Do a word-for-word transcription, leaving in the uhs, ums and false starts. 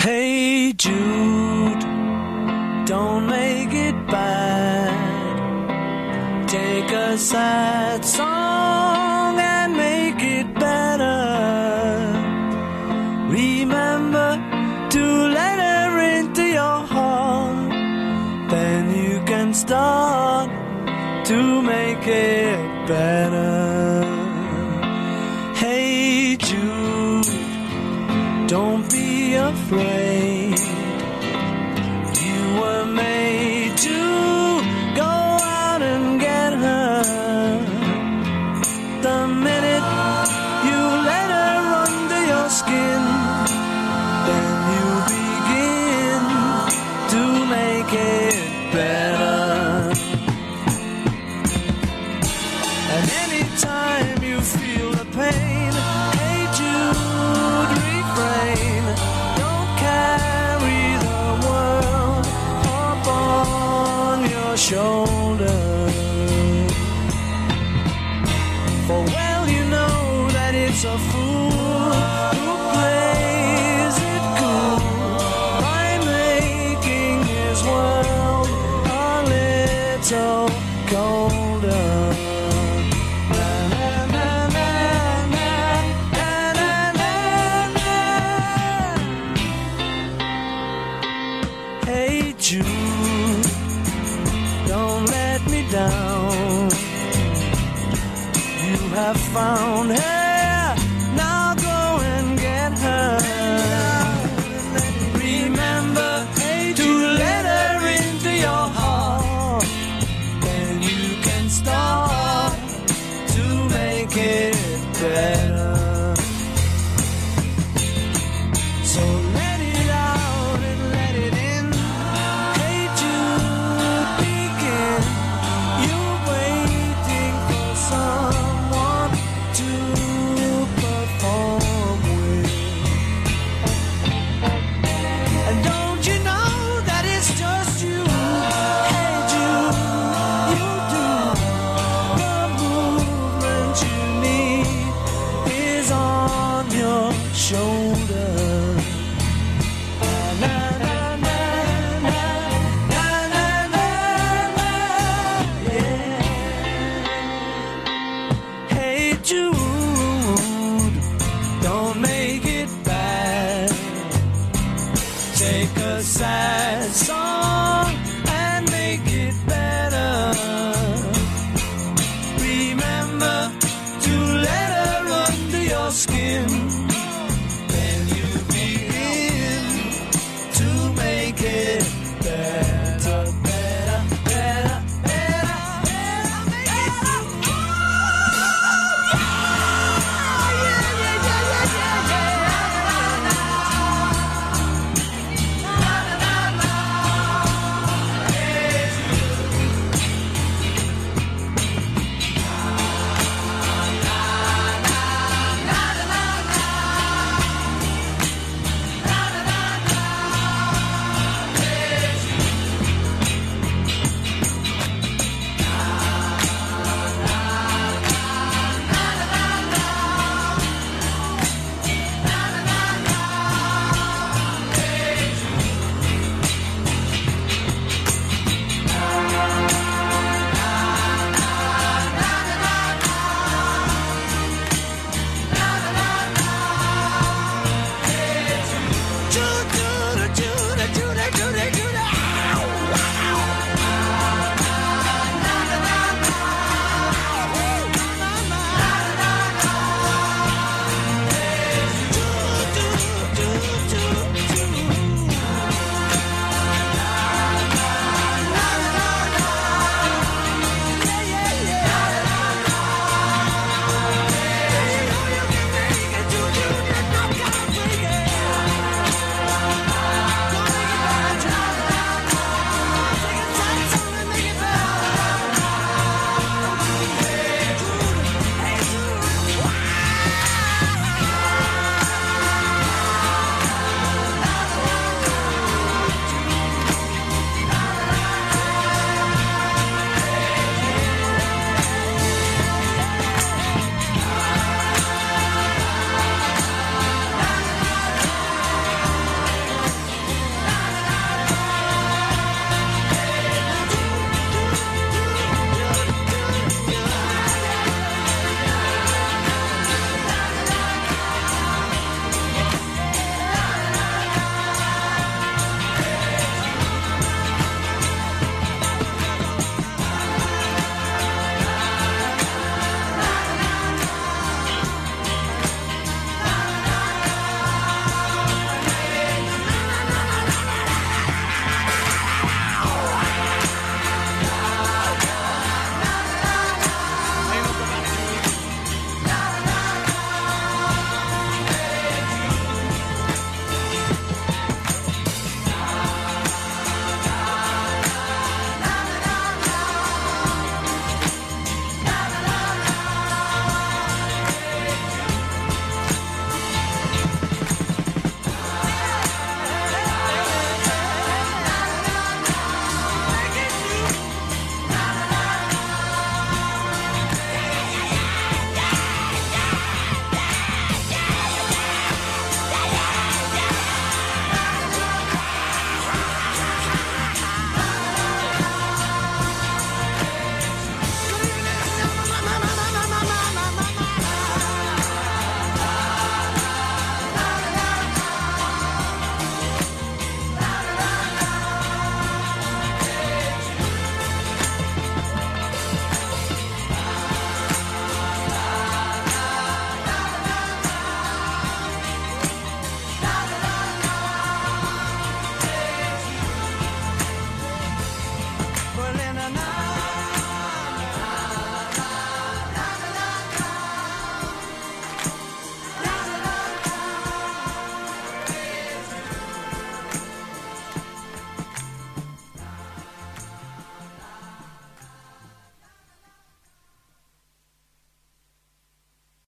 Hey Jude, don't make it bad. Take a sad song and make it better. Remember to let her into your heart. Then you can start to make it better. Hey Jude, don't be afraid. You were made to go out and get her. The minute you let her under your skin, then you begin to make it better. And anytime you feel the pain, hey Jude, refrain. Don't carry the world up on your shoulder. For well you know that it's a fool who plays it cool by making his world a little colder. Hey Jude, don't let me down. You have found her, now go and get her. Remember to let her into your heart. Then you can start to make it better. So let it out and let it in. Hey Jude, begin. You're waiting for someone to perform with. And don't you know that it's just you? Hey Jude, you do. The movement you need is on your shoulder. Na, na, na, na, na, na, na, na, yeah. Hey Jude, don't make it bad. Take a sad song and make it better. Remember to let her under your skin. Then you begin to make it better, better, better, better, better, make it better. Yeah, yeah, yeah, yeah, yeah,